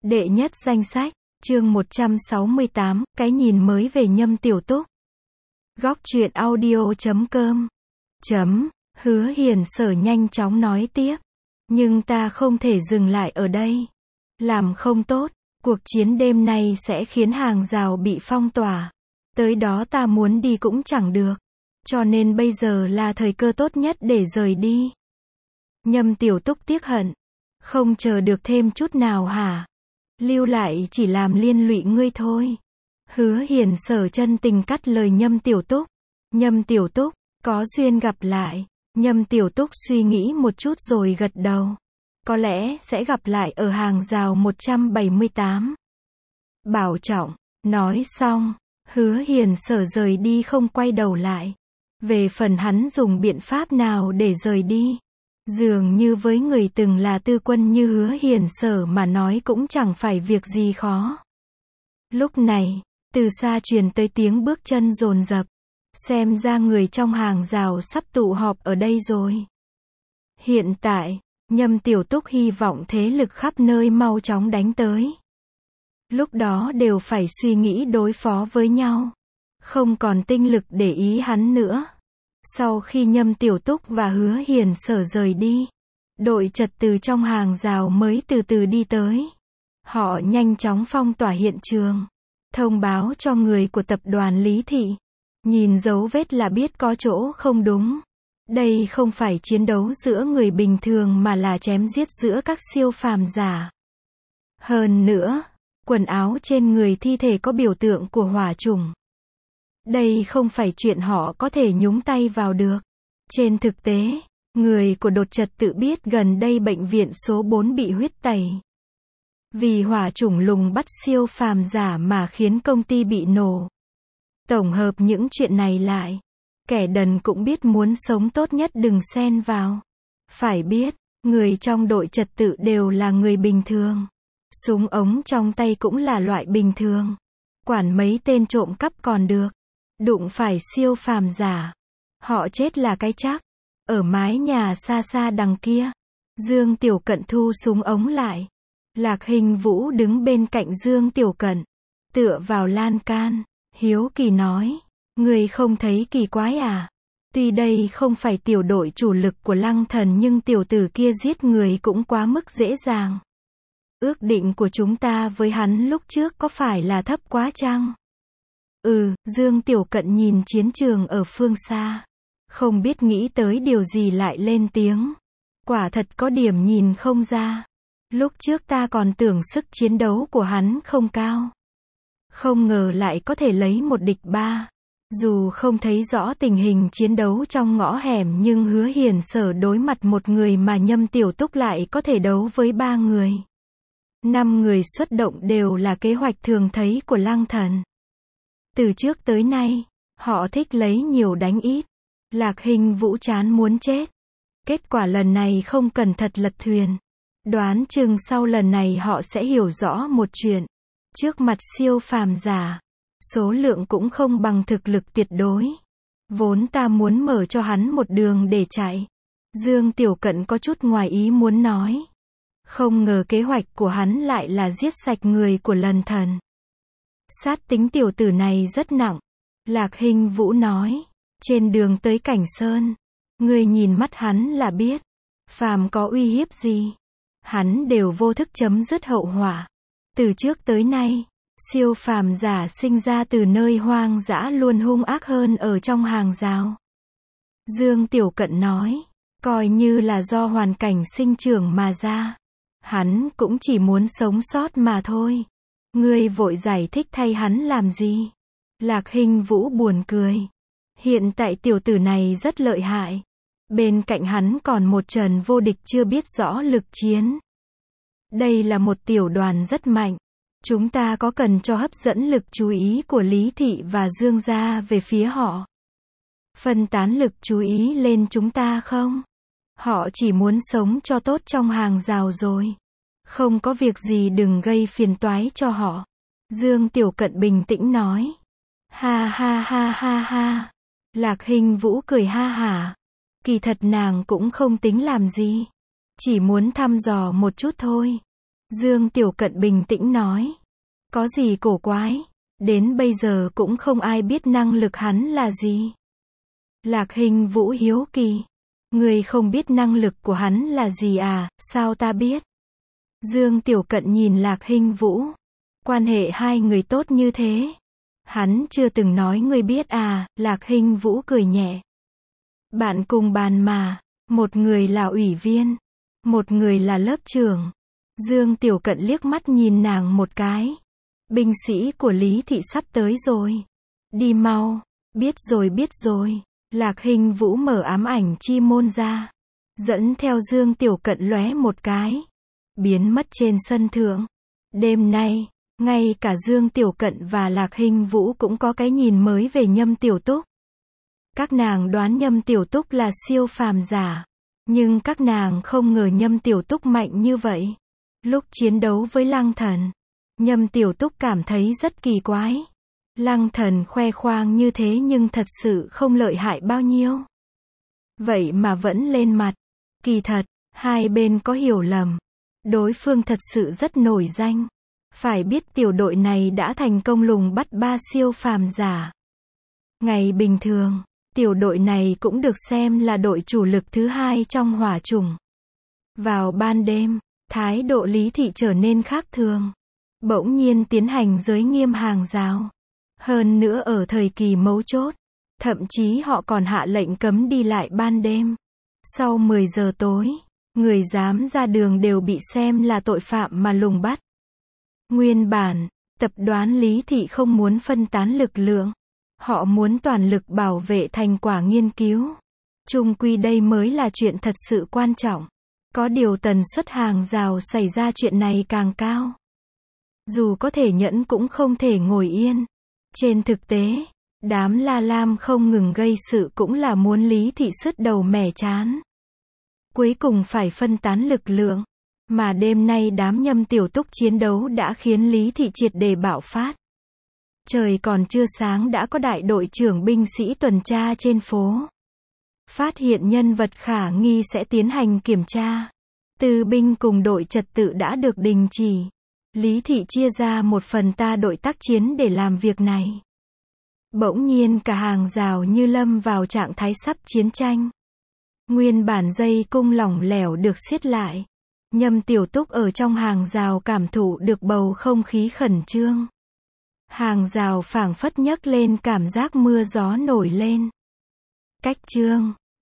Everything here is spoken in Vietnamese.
Đệ nhất danh sách, chương 168, cái nhìn mới về Nhâm Tiểu Túc. Góc truyện audio.com. Hứa Hiền Sở nhanh chóng nói tiếp. Nhưng ta không thể dừng lại ở đây. Làm không tốt, cuộc chiến đêm nay sẽ khiến hàng rào bị phong tỏa. Tới đó ta muốn đi cũng chẳng được. Cho nên bây giờ là thời cơ tốt nhất để rời đi. Nhâm Tiểu Túc tiếc hận. Không chờ được thêm chút nào hả? Lưu lại chỉ làm liên lụy ngươi thôi. Hứa Hiền Sở chân tình cắt lời Nhâm Tiểu Túc. Nhâm Tiểu Túc, có duyên gặp lại. Nhâm Tiểu Túc suy nghĩ một chút rồi gật đầu. Có lẽ sẽ gặp lại ở hàng rào 178. Bảo trọng, nói xong, Hứa Hiền Sở rời đi không quay đầu lại. Về phần hắn dùng biện pháp nào để rời đi? Dường như với người từng là tư quân như Hứa Hiền Sở mà nói cũng chẳng phải việc gì khó. Lúc này, từ xa truyền tới tiếng bước chân dồn dập. Xem ra người trong hàng rào sắp tụ họp ở đây rồi. Hiện tại, Nhâm Tiểu Túc hy vọng thế lực khắp nơi mau chóng đánh tới. Lúc đó đều phải suy nghĩ đối phó với nhau. Không còn tinh lực để ý hắn nữa. Sau khi Nhâm Tiểu Túc và Hứa Hiền Sở rời đi, đội trật tự trong hàng rào mới từ từ đi tới. Họ nhanh chóng phong tỏa hiện trường, thông báo cho người của tập đoàn Lý Thị. Nhìn dấu vết là biết có chỗ không đúng. Đây không phải chiến đấu giữa người bình thường mà là chém giết giữa các siêu phàm giả. Hơn nữa, quần áo trên người thi thể có biểu tượng của hỏa chủng. Đây không phải chuyện họ có thể nhúng tay vào được. Trên thực tế, người của đột trật tự biết gần đây bệnh viện số 4 bị huyết tẩy. Vì hỏa chủng lùng bắt siêu phàm giả mà khiến công ty bị nổ. Tổng hợp những chuyện này lại, kẻ đần cũng biết muốn sống tốt nhất đừng xen vào. Phải biết, người trong đội trật tự đều là người bình thường. Súng ống trong tay cũng là loại bình thường. Quản mấy tên trộm cắp còn được. Đụng phải siêu phàm giả, họ chết là cái chắc. Ở mái nhà xa xa đằng kia, Dương Tiểu Cận thu súng ống lại. Lạc Hình Vũ đứng bên cạnh Dương Tiểu Cận, tựa vào lan can, hiếu kỳ nói, người không thấy kỳ quái à? Tuy đây không phải tiểu đội chủ lực của Lăng Thần nhưng tiểu tử kia giết người cũng quá mức dễ dàng. Ước định của chúng ta với hắn lúc trước có phải là thấp quá chăng? Dương Tiểu Cận nhìn chiến trường ở phương xa. Không biết nghĩ tới điều gì lại lên tiếng. Quả thật có điểm nhìn không ra. Lúc trước ta còn tưởng sức chiến đấu của hắn không cao. Không ngờ lại có thể lấy một địch ba. Dù không thấy rõ tình hình chiến đấu trong ngõ hẻm nhưng Hứa Hiền Sở đối mặt một người mà Nhâm Tiểu Túc lại có thể đấu với 3 người. 5 người xuất động đều là kế hoạch thường thấy của Lăng Thần. Từ trước tới nay, họ thích lấy nhiều đánh ít. Lạc Hình Vũ chán muốn chết. Kết quả lần này không cẩn thận lật thuyền. Đoán chừng sau lần này họ sẽ hiểu rõ một chuyện. Trước mặt siêu phàm giả, số lượng cũng không bằng thực lực tuyệt đối. Vốn ta muốn mở cho hắn một đường để chạy. Dương Tiểu Cận có chút ngoài ý muốn nói. Không ngờ kế hoạch của hắn lại là giết sạch người của Lần Thần. Sát tính tiểu tử này rất nặng. Lạc Hình Vũ nói. Trên đường tới Cảnh Sơn, người nhìn mắt hắn là biết. Phàm có uy hiếp gì, hắn đều vô thức chấm dứt hậu họa. Từ trước tới nay, siêu phàm giả sinh ra từ nơi hoang dã luôn hung ác hơn ở trong hàng rào. Dương Tiểu Cận nói. Coi như là do hoàn cảnh sinh trưởng mà ra. Hắn cũng chỉ muốn sống sót mà thôi. Ngươi vội giải thích thay hắn làm gì? Lạc Hình Vũ buồn cười. Hiện tại tiểu tử này rất lợi hại. Bên cạnh hắn còn một Trần Vô Địch chưa biết rõ lực chiến. Đây là một tiểu đoàn rất mạnh. Chúng ta có cần cho hấp dẫn lực chú ý của Lý Thị và Dương gia về phía họ? Phân tán lực chú ý lên chúng ta không? Họ chỉ muốn sống cho tốt trong hàng rào rồi. Không có việc gì đừng gây phiền toái cho họ. Dương Tiểu Cận bình tĩnh nói. Ha ha ha ha ha. Lạc Hình Vũ cười ha hả. Kỳ thật nàng cũng không tính làm gì. Chỉ muốn thăm dò một chút thôi. Dương Tiểu Cận bình tĩnh nói. Có gì cổ quái, đến bây giờ cũng không ai biết năng lực hắn là gì. Lạc Hình Vũ hiếu kỳ. Người không biết năng lực của hắn là gì à, sao ta biết? Dương Tiểu Cận nhìn Lạc Hình Vũ. Quan hệ hai người tốt như thế. Hắn chưa từng nói ngươi biết à, Lạc Hình Vũ cười nhẹ. Bạn cùng bàn mà, một người là ủy viên, một người là lớp trưởng. Dương Tiểu Cận liếc mắt nhìn nàng một cái. Binh sĩ của Lý Thị sắp tới rồi. Đi mau, biết rồi. Lạc Hình Vũ mở ám ảnh chi môn ra. Dẫn theo Dương Tiểu Cận lóe một cái. Biến mất trên sân thượng. Đêm nay, ngay cả Dương Tiểu Cận và Lạc Hình Vũ cũng có cái nhìn mới về Nhâm Tiểu Túc. Các nàng đoán Nhâm Tiểu Túc là siêu phàm giả. Nhưng các nàng không ngờ Nhâm Tiểu Túc mạnh như vậy. Lúc chiến đấu với Lăng Thần, Nhâm Tiểu Túc cảm thấy rất kỳ quái. Lăng Thần khoe khoang như thế nhưng thật sự không lợi hại bao nhiêu. Vậy mà vẫn lên mặt. Kỳ thật, hai bên có hiểu lầm. Đối phương thật sự rất nổi danh. Phải biết tiểu đội này đã thành công lùng bắt 3 siêu phàm giả. Ngày bình thường, tiểu đội này cũng được xem là đội chủ lực thứ hai trong hỏa chủng. Vào ban đêm, thái độ Lý Thị trở nên khác thường. Bỗng nhiên tiến hành giới nghiêm hàng rào. Hơn nữa ở thời kỳ mấu chốt, thậm chí họ còn hạ lệnh cấm đi lại ban đêm. Sau 10 giờ tối, người dám ra đường đều bị xem là tội phạm mà lùng bắt. Nguyên bản, tập đoàn Lý Thị không muốn phân tán lực lượng. Họ muốn toàn lực bảo vệ thành quả nghiên cứu. Chung quy đây mới là chuyện thật sự quan trọng. Có điều tần suất hàng rào xảy ra chuyện này càng cao. Dù có thể nhẫn cũng không thể ngồi yên. Trên thực tế, đám La Lam không ngừng gây sự cũng là muốn Lý Thị sứt đầu mẻ chán. Cuối cùng phải phân tán lực lượng. Mà đêm nay đám Nhâm Tiểu Túc chiến đấu đã khiến Lý Thị triệt để bạo phát. Trời còn chưa sáng đã có đại đội trưởng binh sĩ tuần tra trên phố. Phát hiện nhân vật khả nghi sẽ tiến hành kiểm tra. Tư binh cùng đội trật tự đã được đình chỉ. Lý Thị chia ra 1/3 đội tác chiến để làm việc này. Bỗng nhiên cả hàng rào như lâm vào trạng thái sắp chiến tranh. Nguyên bản dây cung lỏng lẻo được siết lại. Nhâm Tiểu Túc ở trong hàng rào cảm thụ được bầu không khí khẩn trương. Hàng rào phảng phất nhấc lên cảm giác mưa gió nổi lên. Cách chương